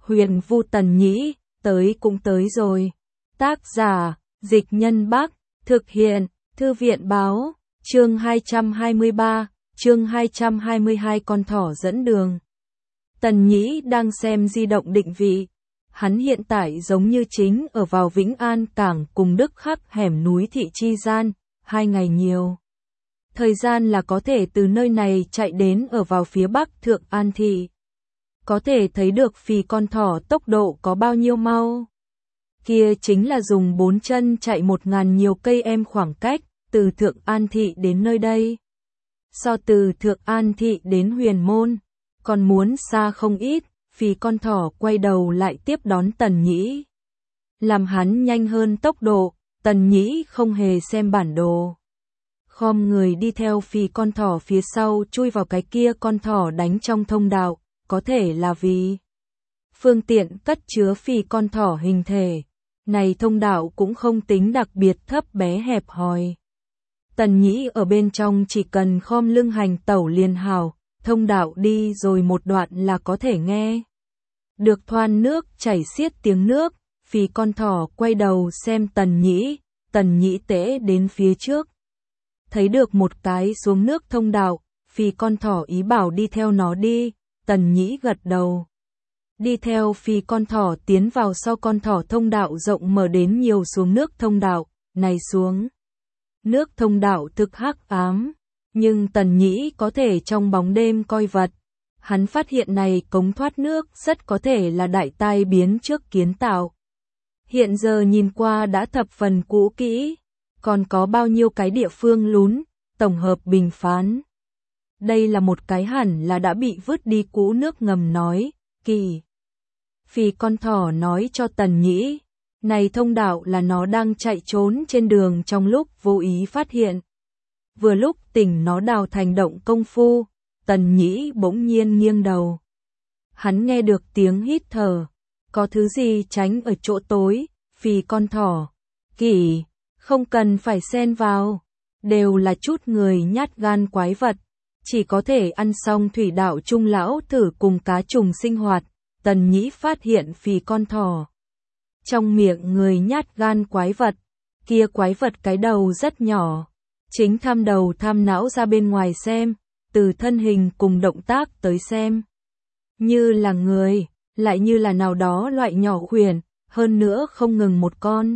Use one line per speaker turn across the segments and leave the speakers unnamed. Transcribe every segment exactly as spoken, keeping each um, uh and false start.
Huyền Vu Tần Nhĩ, tới cũng tới rồi. Tác giả, Dịch Nhân Bắc, thực hiện, Thư viện Báo, chương hai trăm hai mươi ba, chương hai trăm hai mươi hai con thỏ dẫn đường. Tần Nhĩ đang xem di động định vị. Hắn hiện tại giống như chính ở vào Vĩnh An Cảng cùng Đức Khắc hẻm núi thị chi gian, hai ngày nhiều. Thời gian là có thể từ nơi này chạy đến ở vào phía bắc Thượng An Thị. Có thể thấy được phì con thỏ tốc độ có bao nhiêu mau. Kia chính là dùng bốn chân chạy một ngàn nhiều cây em khoảng cách, từ Thượng An Thị đến nơi đây. So từ Thượng An Thị đến Huyền Môn, còn muốn xa không ít, phì con thỏ quay đầu lại tiếp đón Tần Nhĩ. Làm hắn nhanh hơn tốc độ, Tần Nhĩ không hề xem bản đồ. Khom người đi theo phì con thỏ phía sau chui vào cái kia con thỏ đánh trong thông đạo, có thể là vì phương tiện cất chứa phì con thỏ hình thể. Này thông đạo cũng không tính đặc biệt thấp bé hẹp hòi. Tần Nhĩ ở bên trong chỉ cần khom lưng hành tẩu liền hào, thông đạo đi rồi một đoạn là có thể nghe được thoan nước chảy xiết tiếng nước. Phì con thỏ quay đầu xem Tần Nhĩ, Tần Nhĩ tễ đến phía trước. Thấy được một cái xuống nước thông đạo, phì con thỏ ý bảo đi theo nó đi, Tần Nhĩ gật đầu. Đi theo phì con thỏ tiến vào sau con thỏ thông đạo rộng mở đến nhiều xuống nước thông đạo, này xuống. Nước thông đạo thực hắc ám, nhưng Tần Nhĩ có thể trong bóng đêm coi vật. Hắn phát hiện này cống thoát nước rất có thể là đại tai biến trước kiến tạo. Hiện giờ nhìn qua đã thập phần cũ kỹ, còn có bao nhiêu cái địa phương lún, tổng hợp bình phán. Đây là một cái hẳn là đã bị vứt đi cũ nước ngầm nói, kỳ. Phì con thỏ nói cho Tần Nhĩ, này thông đạo là nó đang chạy trốn trên đường trong lúc vô ý phát hiện. Vừa lúc tỉnh nó đào thành động công phu, Tần Nhĩ bỗng nhiên nghiêng đầu. Hắn nghe được tiếng hít thở, có thứ gì tránh ở chỗ tối, phì con thỏ. Kỳ, không cần phải xen vào, đều là chút người nhát gan quái vật, chỉ có thể ăn xong thủy đạo trung lão thử cùng cá trùng sinh hoạt. Tần Nhĩ phát hiện phì con thỏ trong miệng người nhát gan quái vật, kia quái vật cái đầu rất nhỏ, chính tham đầu tham não ra bên ngoài xem, từ thân hình cùng động tác tới xem. Như là người, lại như là nào đó loại nhỏ khuyển, hơn nữa không ngừng một con.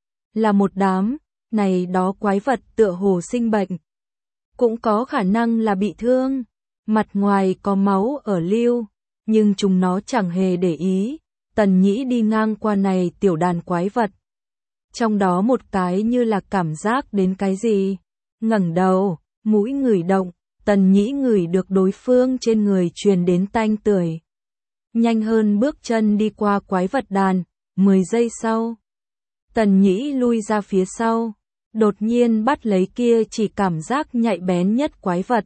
Là một đám, này đó quái vật tựa hồ sinh bệnh. Cũng có khả năng là bị thương, mặt ngoài có máu ở lưu, nhưng chúng nó chẳng hề để ý. Tần Nhĩ đi ngang qua này tiểu đàn quái vật. Trong đó một cái như là cảm giác đến cái gì. Ngẩng đầu, mũi ngửi động, Tần Nhĩ ngửi được đối phương trên người truyền đến tanh tưởi. Nhanh hơn bước chân đi qua quái vật đàn, mười giây sau. Tần Nhĩ lui ra phía sau, đột nhiên bắt lấy kia chỉ cảm giác nhạy bén nhất quái vật.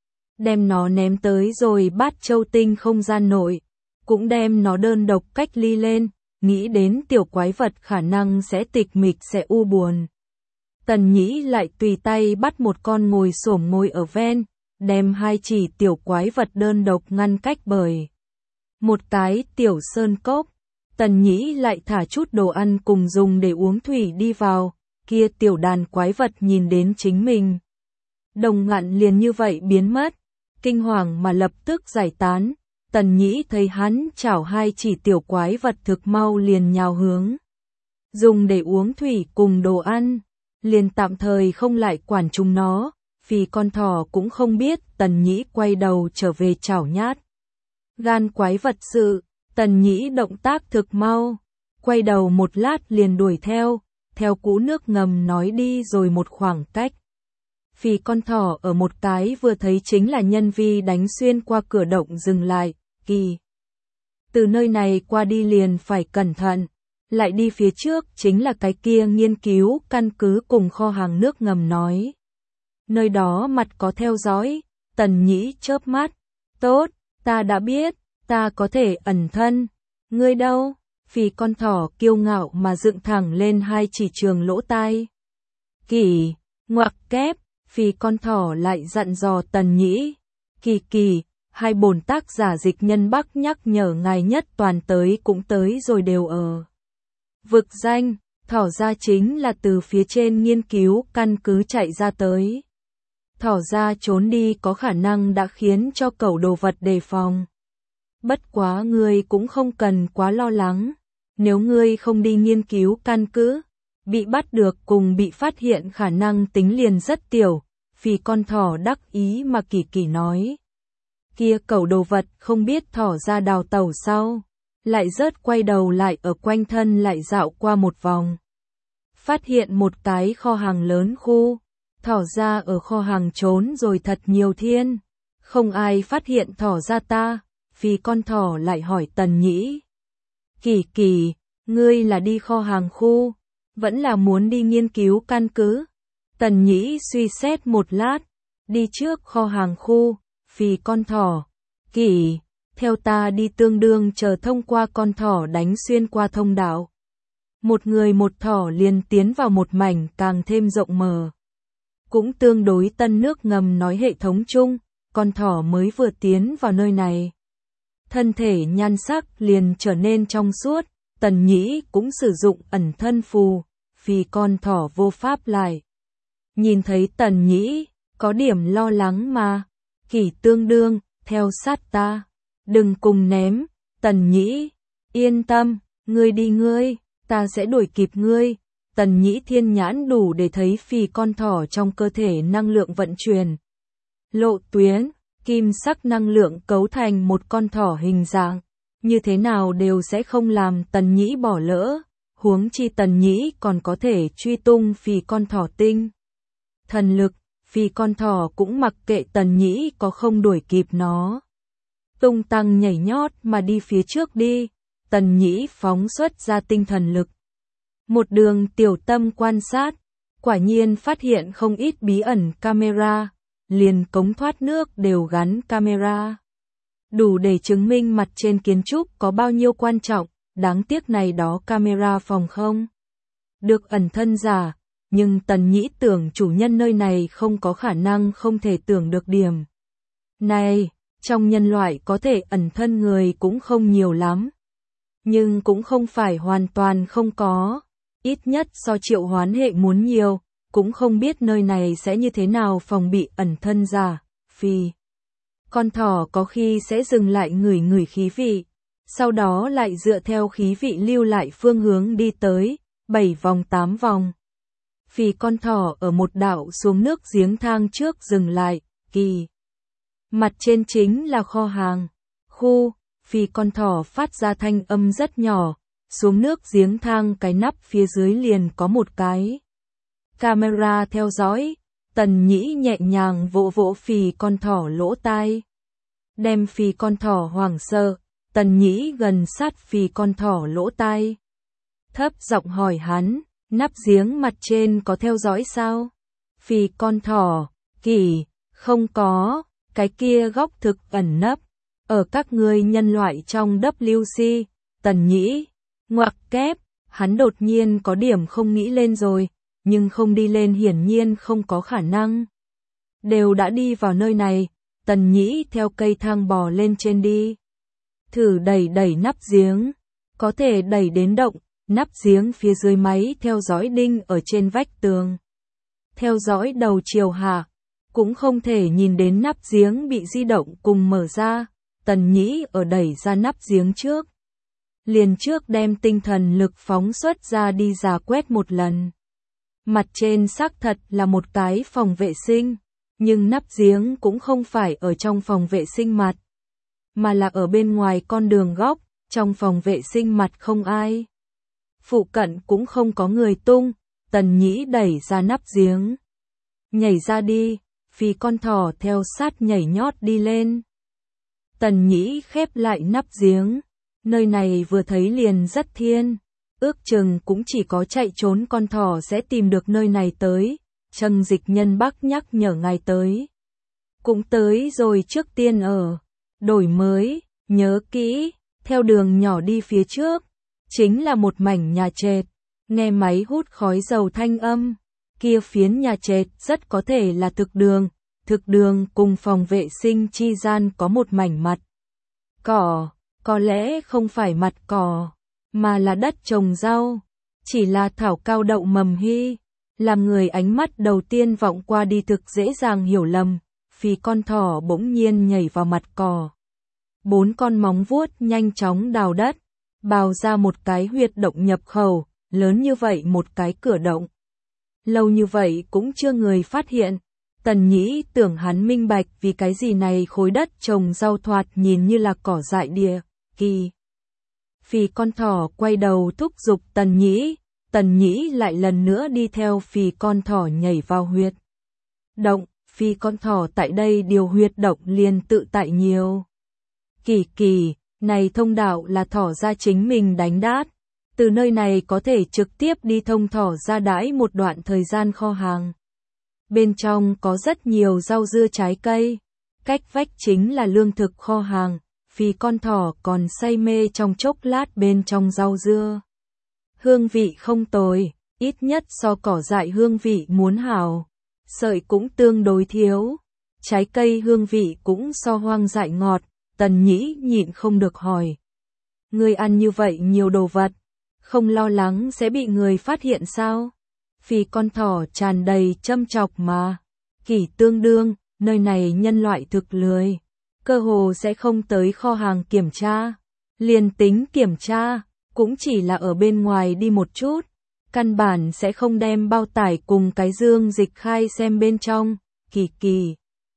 Đem nó ném tới rồi Bát Châu Tinh không gian nội, cũng đem nó đơn độc cách ly lên, nghĩ đến tiểu quái vật khả năng sẽ tịch mịch sẽ u buồn. Tần Nhĩ lại tùy tay bắt một con ngồi xổm ngồi ở ven, đem hai chỉ tiểu quái vật đơn độc ngăn cách bởi một cái tiểu sơn cốc. Tần Nhĩ lại thả chút đồ ăn cùng dùng để uống thủy đi vào, kia tiểu đàn quái vật nhìn đến chính mình. Đồng ngạn liền như vậy biến mất, kinh hoàng mà lập tức giải tán. Tần Nhĩ thấy hắn chảo hai chỉ tiểu quái vật thực mau liền nhào hướng. Dùng để uống thủy cùng đồ ăn, liền tạm thời không lại quản chúng nó, vì con thỏ cũng không biết. Tần Nhĩ quay đầu trở về chảo nhát gan quái vật sự. Tần Nhĩ động tác thực mau, quay đầu một lát liền đuổi theo, theo cũ nước ngầm nói đi rồi một khoảng cách. Phì con thỏ ở một cái vừa thấy chính là nhân vi đánh xuyên qua cửa động dừng lại, kỳ. Từ nơi này qua đi liền phải cẩn thận, lại đi phía trước chính là cái kia nghiên cứu căn cứ cùng kho hàng nước ngầm nói. Nơi đó mặt có theo dõi. Tần Nhĩ chớp mắt, tốt, ta đã biết. Ta có thể ẩn thân. Ngươi đâu? Phì con thỏ kiêu ngạo mà dựng thẳng lên hai chỉ trường lỗ tai. Kỳ, ngoặc kép, phì con thỏ lại dặn dò Tần Nhĩ. Kỳ kỳ, hai bổn tác giả Dịch Nhân Bắc nhắc nhở ngài nhất toàn tới cũng tới rồi đều ở vực danh, thỏ ra chính là từ phía trên nghiên cứu căn cứ chạy ra tới. Thỏ ra trốn đi có khả năng đã khiến cho cẩu đồ vật đề phòng. Bất quá ngươi cũng không cần quá lo lắng, nếu ngươi không đi nghiên cứu căn cứ, bị bắt được cùng bị phát hiện khả năng tính liền rất tiểu, vì con thỏ đắc ý mà kỳ kỳ nói. Kia cẩu đồ vật không biết thỏ ra đào tẩu sau, lại rớt quay đầu lại ở quanh thân lại dạo qua một vòng. Phát hiện một cái kho hàng lớn khu, thỏ ra ở kho hàng trốn rồi thật nhiều thiên, không ai phát hiện thỏ ra ta, vì con thỏ lại hỏi Tần Nhĩ. Kỳ kỳ, ngươi là đi kho hàng khu, vẫn là muốn đi nghiên cứu căn cứ? Tần Nhĩ suy xét một lát, đi trước kho hàng khu, vì con thỏ. Kỳ, theo ta đi tương đương chờ thông qua con thỏ đánh xuyên qua thông đạo. Một người một thỏ liền tiến vào một mảnh càng thêm rộng mở. Cũng tương đối tân nước ngầm nói hệ thống chung, con thỏ mới vừa tiến vào nơi này. Thân thể nhan sắc liền trở nên trong suốt, Tần Nhĩ cũng sử dụng ẩn thân phù, vì con thỏ vô pháp lại. Nhìn thấy Tần Nhĩ, có điểm lo lắng mà. Kỳ tương đương, theo sát ta. Đừng cùng ném, Tần Nhĩ. Yên tâm, ngươi đi ngươi, ta sẽ đuổi kịp ngươi. Tần Nhĩ thiên nhãn đủ để thấy phì con thỏ trong cơ thể năng lượng vận chuyển. Lộ tuyến, kim sắc năng lượng cấu thành một con thỏ hình dạng. Như thế nào đều sẽ không làm Tần Nhĩ bỏ lỡ. Huống chi Tần Nhĩ còn có thể truy tung phì con thỏ tinh thần lực, vì con thỏ cũng mặc kệ Tần Nhĩ có không đuổi kịp nó. Tung tăng nhảy nhót mà đi phía trước đi, Tần Nhĩ phóng xuất ra tinh thần lực. Một đường tiểu tâm quan sát, quả nhiên phát hiện không ít bí ẩn camera, liền cống thoát nước đều gắn camera. Đủ để chứng minh mặt trên kiến trúc có bao nhiêu quan trọng, đáng tiếc này đó camera phòng không được ẩn thân giả. Nhưng Tần Nhĩ tưởng chủ nhân nơi này không có khả năng không thể tưởng được điểm. Này, trong nhân loại có thể ẩn thân người cũng không nhiều lắm. Nhưng cũng không phải hoàn toàn không có. Ít nhất so triệu hoán hệ muốn nhiều, cũng không biết nơi này sẽ như thế nào phòng bị ẩn thân giả. Vì con thỏ có khi sẽ dừng lại ngửi ngửi khí vị, sau đó lại dựa theo khí vị lưu lại phương hướng đi tới, bảy vòng tám vòng. Vì con thỏ ở một đảo xuống nước giếng thang trước dừng lại, kỳ. Mặt trên chính là kho hàng. Khu, vì con thỏ phát ra thanh âm rất nhỏ, xuống nước giếng thang cái nắp phía dưới liền có một cái camera theo dõi. Tần Nhĩ nhẹ nhàng vỗ vỗ phì con thỏ lỗ tai. Đem phì con thỏ hoảng sợ, Tần Nhĩ gần sát phì con thỏ lỗ tai. Thấp giọng hỏi hắn. Nắp giếng mặt trên có theo dõi sao? Phì con thỏ, kỳ, không có, cái kia góc thực ẩn nấp, ở các ngươi nhân loại trong W C, Tần Nhĩ, ngoặc kép, hắn đột nhiên có điểm không nghĩ lên rồi, nhưng không đi lên hiển nhiên không có khả năng. Đều đã đi vào nơi này, Tần Nhĩ theo cây thang bò lên trên đi. Thử đẩy đẩy nắp giếng, có thể đẩy đến động. Nắp giếng phía dưới máy theo dõi đinh ở trên vách tường. Theo dõi đầu chiều hạ, cũng không thể nhìn đến nắp giếng bị di động cùng mở ra. Tần Nhĩ ở đẩy ra nắp giếng trước. Liền trước đem tinh thần lực phóng xuất ra đi rà quét một lần. Mặt trên xác thật là một cái phòng vệ sinh, nhưng nắp giếng cũng không phải ở trong phòng vệ sinh mặt, mà là ở bên ngoài con đường góc, trong phòng vệ sinh mặt không ai. Phụ cận cũng không có người tung, Tần Nhĩ đẩy ra nắp giếng. Nhảy ra đi, vì con thỏ theo sát nhảy nhót đi lên. Tần Nhĩ khép lại nắp giếng, nơi này vừa thấy liền rất thiên, ước chừng cũng chỉ có chạy trốn con thỏ sẽ tìm được nơi này tới. Trần Dịch Nhân Bắc nhắc nhở ngài tới. Cũng tới rồi trước tiên ở, đổi mới, nhớ kỹ, theo đường nhỏ đi phía trước. Chính là một mảnh nhà trệt, nghe máy hút khói dầu thanh âm, kia phiến nhà trệt rất có thể là thực đường, thực đường cùng phòng vệ sinh chi gian có một mảnh mặt cỏ, có lẽ không phải mặt cỏ, mà là đất trồng rau, chỉ là thảo cao đậu mầm hy, làm người ánh mắt đầu tiên vọng qua đi thực dễ dàng hiểu lầm, vì con thỏ bỗng nhiên nhảy vào mặt cỏ. Bốn con móng vuốt nhanh chóng đào đất, bào ra một cái huyệt động nhập khẩu, lớn như vậy một cái cửa động. Lâu như vậy cũng chưa người phát hiện. Tần Nhĩ tưởng hắn minh bạch vì cái gì này khối đất trồng rau thoạt nhìn như là cỏ dại địa, kỳ. Phì con thỏ quay đầu thúc giục Tần Nhĩ, Tần Nhĩ lại lần nữa đi theo phì con thỏ nhảy vào huyệt động, phì con thỏ tại đây điều huyệt động liền tự tại nhiều. Kỳ kỳ, này thông đạo là thỏ ra chính mình đánh đát, từ nơi này có thể trực tiếp đi thông thỏ ra đãi một đoạn thời gian kho hàng. Bên trong có rất nhiều rau dưa trái cây, cách vách chính là lương thực kho hàng, vì con thỏ còn say mê trong chốc lát bên trong rau dưa. Hương vị không tồi, ít nhất so cỏ dại hương vị muốn hảo, sợi cũng tương đối thiếu, trái cây hương vị cũng so hoang dại ngọt, Tần Nhĩ nhịn không được hỏi. Ngươi ăn như vậy nhiều đồ vật, không lo lắng sẽ bị người phát hiện sao? Vì con thỏ tràn đầy châm chọc mà. Kỷ tương đương, nơi này nhân loại thực lười. Cơ hồ sẽ không tới kho hàng kiểm tra. Liền tính kiểm tra, cũng chỉ là ở bên ngoài đi một chút. Căn bản sẽ không đem bao tải cùng cái dương dịch khai xem bên trong. Kỳ kỳ.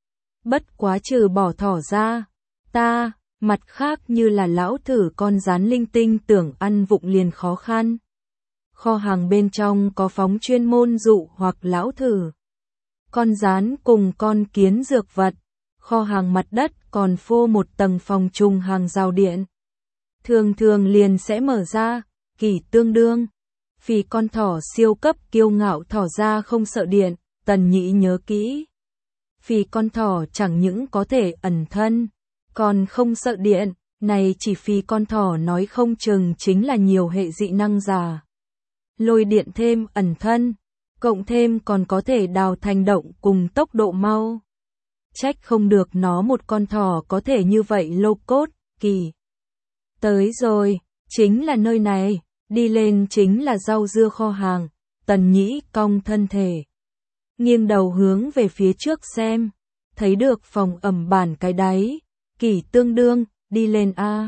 Bất quá trừ bỏ thỏ ra. Ta, mặt khác như là lão thử con rán linh tinh tưởng ăn vụng liền khó khăn. Kho hàng bên trong có phóng chuyên môn dụ hoặc lão thử. Con rán cùng con kiến dược vật. Kho hàng mặt đất còn phô một tầng phòng trùng hàng rào điện. Thường thường liền sẽ mở ra, kỳ tương đương. Vì con thỏ siêu cấp kiêu ngạo thỏ ra không sợ điện, Tần Nhĩ nhớ kỹ. Vì con thỏ chẳng những có thể ẩn thân, còn không sợ điện, này chỉ vì con thỏ nói không chừng chính là nhiều hệ dị năng giả. Lôi điện thêm ẩn thân, cộng thêm còn có thể đào thành động cùng tốc độ mau. Trách không được nó một con thỏ có thể như vậy lô cốt, kỳ. Tới rồi, chính là nơi này, đi lên chính là rau dưa kho hàng, Tần Nhĩ cong thân thể. Nghiêng đầu hướng về phía trước xem, thấy được phòng ẩm bản cái đáy, kỳ tương đương, đi lên A.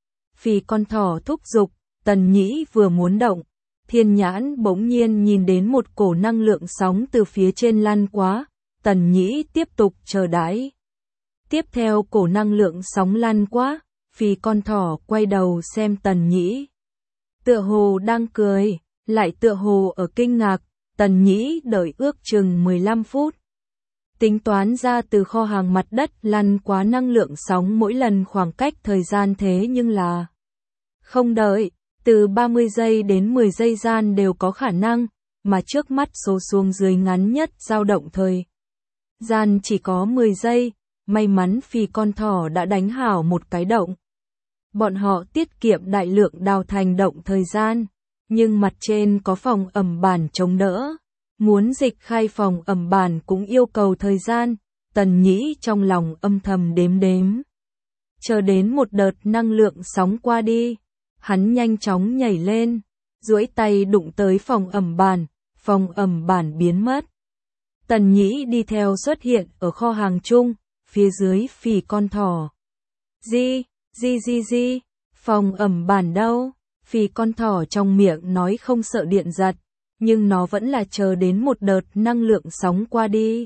Vì con thỏ thúc giục, Tần Nhĩ vừa muốn động. Thiên nhãn bỗng nhiên nhìn đến một cổ năng lượng sóng từ phía trên lan quá, Tần Nhĩ tiếp tục chờ đãi. Tiếp theo cổ năng lượng sóng lan quá, vì con thỏ quay đầu xem Tần Nhĩ. Tựa hồ đang cười, lại tựa hồ ở kinh ngạc, Tần Nhĩ đợi ước chừng mười lăm phút. Tính toán ra từ kho hàng mặt đất lăn quá năng lượng sóng mỗi lần khoảng cách thời gian thế nhưng là không đợi. Từ ba mươi giây đến mười giây gian đều có khả năng, mà trước mắt số xuống dưới ngắn nhất dao động thời gian chỉ có mười giây, may mắn vì con thỏ đã đánh hảo một cái động. Bọn họ tiết kiệm đại lượng đào thành động thời gian, nhưng mặt trên có phòng ẩm bản chống đỡ, muốn dịch khai phòng ẩm bản cũng yêu cầu thời gian, Tần Nhĩ trong lòng âm thầm đếm đếm. Chờ đến một đợt năng lượng sóng qua đi. Hắn nhanh chóng nhảy lên, duỗi tay đụng tới phòng ẩm bản, phòng ẩm bản biến mất. Tần Nhĩ đi theo xuất hiện ở kho hàng chung, phía dưới phì con thỏ. Di, di di di, phòng ẩm bản đâu? Phì con thỏ trong miệng nói không sợ điện giật, nhưng nó vẫn là chờ đến một đợt năng lượng sóng qua đi.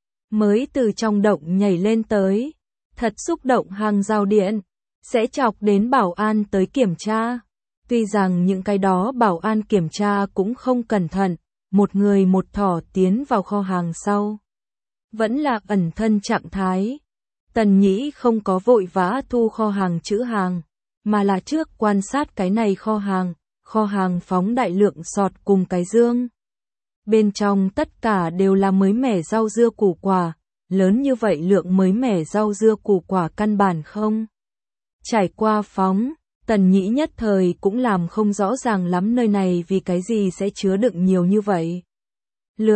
Mới từ trong động nhảy lên tới, thật xúc động hàng rào điện. Sẽ chọc đến bảo an tới kiểm tra. Tuy rằng những cái đó bảo an kiểm tra cũng không cẩn thận, một người một thỏ tiến vào kho hàng sau. Vẫn là ẩn thân trạng thái. Tần Nhĩ không có vội vã thu kho hàng trữ hàng, mà là trước quan sát cái này kho hàng, kho hàng phóng đại lượng sọt cùng cái dương. Bên trong tất cả đều là mới mẻ rau dưa củ quả, lớn như vậy lượng mới mẻ rau dưa củ quả căn bản không. Trải qua phóng, Tần Nhĩ nhất thời cũng làm không rõ ràng lắm nơi này vì cái gì sẽ chứa đựng nhiều như vậy. Lượng,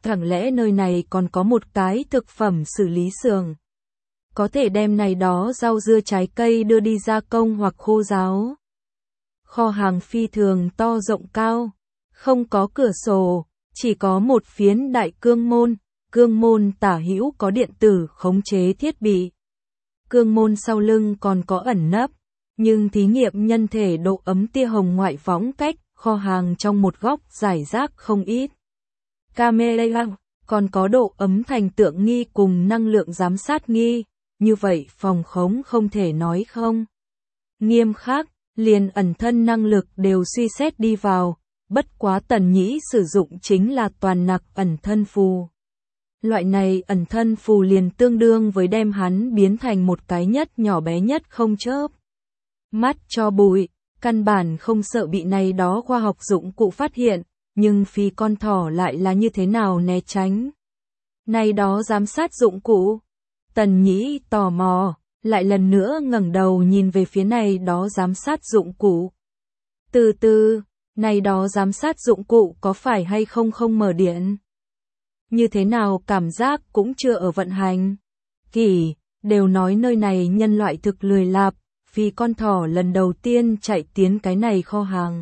chẳng lẽ nơi này còn có một cái thực phẩm xử lý xưởng? Có thể đem này đó rau dưa trái cây đưa đi gia công hoặc khô ráo. Kho hàng phi thường to rộng cao, không có cửa sổ, chỉ có một phiến đại cương môn, cương môn tả hữu có điện tử khống chế thiết bị. Cương môn sau lưng còn có ẩn nấp, nhưng thí nghiệm nhân thể độ ấm tia hồng ngoại phóng cách, kho hàng trong một góc giải rác không ít. Camera, còn có độ ấm thành tượng nghi cùng năng lượng giám sát nghi, như vậy phòng khống không thể nói không. Nghiêm khắc, liền ẩn thân năng lực đều suy xét đi vào, bất quá Tần Nhĩ sử dụng chính là toàn nặc ẩn thân phù. Loại này ẩn thân phù liền tương đương với đem hắn biến thành một cái nhất nhỏ bé nhất không chớp mắt cho bụi, căn bản không sợ bị này đó khoa học dụng cụ phát hiện, nhưng phi con thỏ lại là như thế nào né tránh. Này đó giám sát dụng cụ. Tần Nhĩ tò mò, lại lần nữa ngẩng đầu nhìn về phía này đó giám sát dụng cụ. Từ từ, này đó giám sát dụng cụ có phải hay không không mở điện? Như thế nào cảm giác cũng chưa ở vận hành. Kỳ, đều nói nơi này nhân loại thực lười lạp, phi con thỏ lần đầu tiên chạy tiến cái này kho hàng.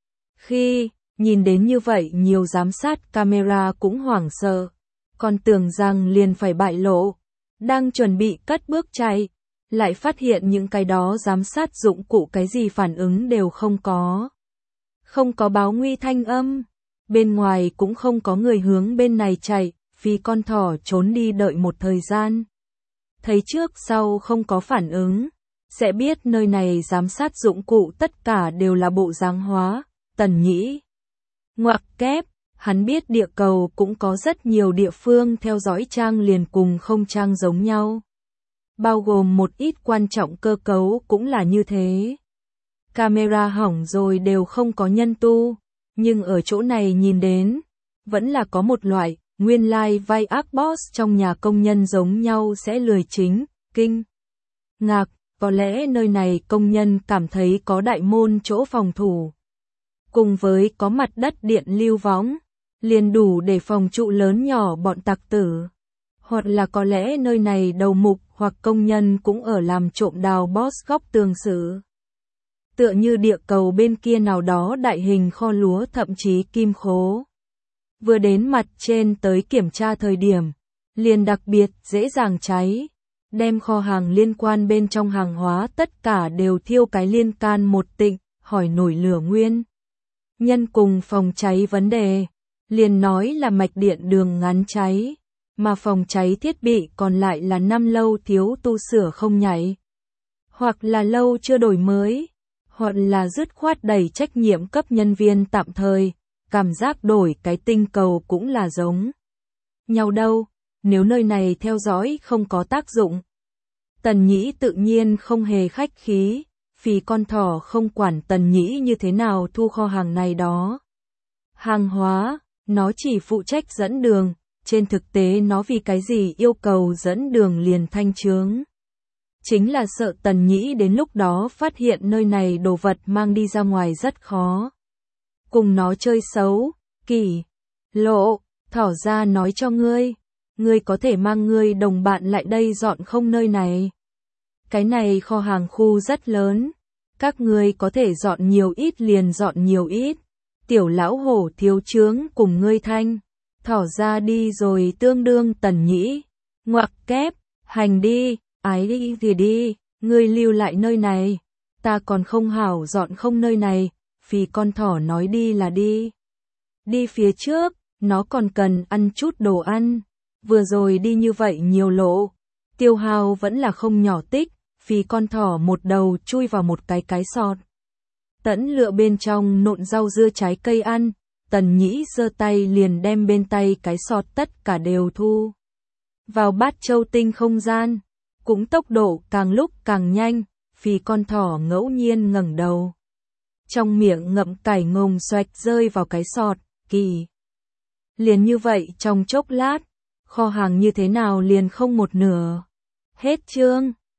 Khi nhìn đến như vậy nhiều giám sát camera cũng hoảng sợ, còn tưởng rằng liền phải bại lộ, đang chuẩn bị cất bước chạy, lại phát hiện những cái đó giám sát dụng cụ cái gì phản ứng đều không có. Không có báo nguy thanh âm, bên ngoài cũng không có người hướng bên này chạy, phi con thỏ trốn đi đợi một thời gian. Thấy trước sau không có phản ứng, sẽ biết nơi này giám sát dụng cụ tất cả đều là bộ dáng hóa. Tần Nhĩ ngoặc kép, hắn biết địa cầu cũng có rất nhiều địa phương theo dõi trang liền cùng không trang giống nhau. Bao gồm một ít quan trọng cơ cấu cũng là như thế. Camera hỏng rồi đều không có nhân tu, nhưng ở chỗ này nhìn đến, vẫn là có một loại, nguyên lai like vai ác boss trong nhà công nhân giống nhau sẽ lười chính, kinh. Ngạc, có lẽ nơi này công nhân cảm thấy có đại môn chỗ phòng thủ. Cùng với có mặt đất điện lưu võng, liền đủ để phòng trụ lớn nhỏ bọn tặc tử. Hoặc là có lẽ nơi này đầu mục hoặc công nhân cũng ở làm trộm đào boss góc tường sử. Tựa như địa cầu bên kia nào đó đại hình kho lúa thậm chí kim khố. Vừa đến mặt trên tới kiểm tra thời điểm, liền đặc biệt dễ dàng cháy. Đem kho hàng liên quan bên trong hàng hóa tất cả đều thiêu cái liên can một tịnh, hỏi nổi lửa nguyên. Nhân cùng phòng cháy vấn đề, liền nói là mạch điện đường ngắn cháy, mà phòng cháy thiết bị còn lại là năm lâu thiếu tu sửa không nhảy. Hoặc là lâu chưa đổi mới, hoặc là dứt khoát đẩy trách nhiệm cấp nhân viên tạm thời, cảm giác đổi cái tinh cầu cũng là giống nhau đâu, nếu nơi này theo dõi không có tác dụng. Tần Nhĩ tự nhiên không hề khách khí, phì con thỏ không quản Tần Nhĩ như thế nào thu kho hàng này đó. Hàng hóa, nó chỉ phụ trách dẫn đường, trên thực tế nó vì cái gì yêu cầu dẫn đường liền thanh chướng. Chính là sợ Tần Nhĩ đến lúc đó phát hiện nơi này đồ vật mang đi ra ngoài rất khó. Cùng nó chơi xấu, Kỳ, Lộ, thỏ ra nói cho ngươi, ngươi có thể mang ngươi đồng bạn lại đây dọn không nơi này. Cái này kho hàng khu rất lớn, các ngươi có thể dọn nhiều ít liền dọn nhiều ít. Tiểu lão hổ thiếu chướng cùng ngươi thanh, thỏ ra đi rồi tương đương Tần Nhĩ, ngoặc kép, hành đi, ái đi thì đi, ngươi lưu lại nơi này, ta còn không hảo dọn không nơi này, vì con thỏ nói đi là đi. Đi phía trước, nó còn cần ăn chút đồ ăn, vừa rồi đi như vậy nhiều lộ, tiêu hao vẫn là không nhỏ tích, vì con thỏ một đầu chui vào một cái cái sọt. Tẫn lựa bên trong nộn rau dưa trái cây ăn, Tần Nhĩ giơ tay liền đem bên tay cái sọt tất cả đều thu vào bát châu tinh không gian, cũng tốc độ càng lúc càng nhanh, vì con thỏ ngẫu nhiên ngẩng đầu. Trong miệng ngậm cải ngồng xoạch rơi vào cái sọt, Kỳ. Liền như vậy trong chốc lát, kho hàng như thế nào liền không một nửa. Hết chương.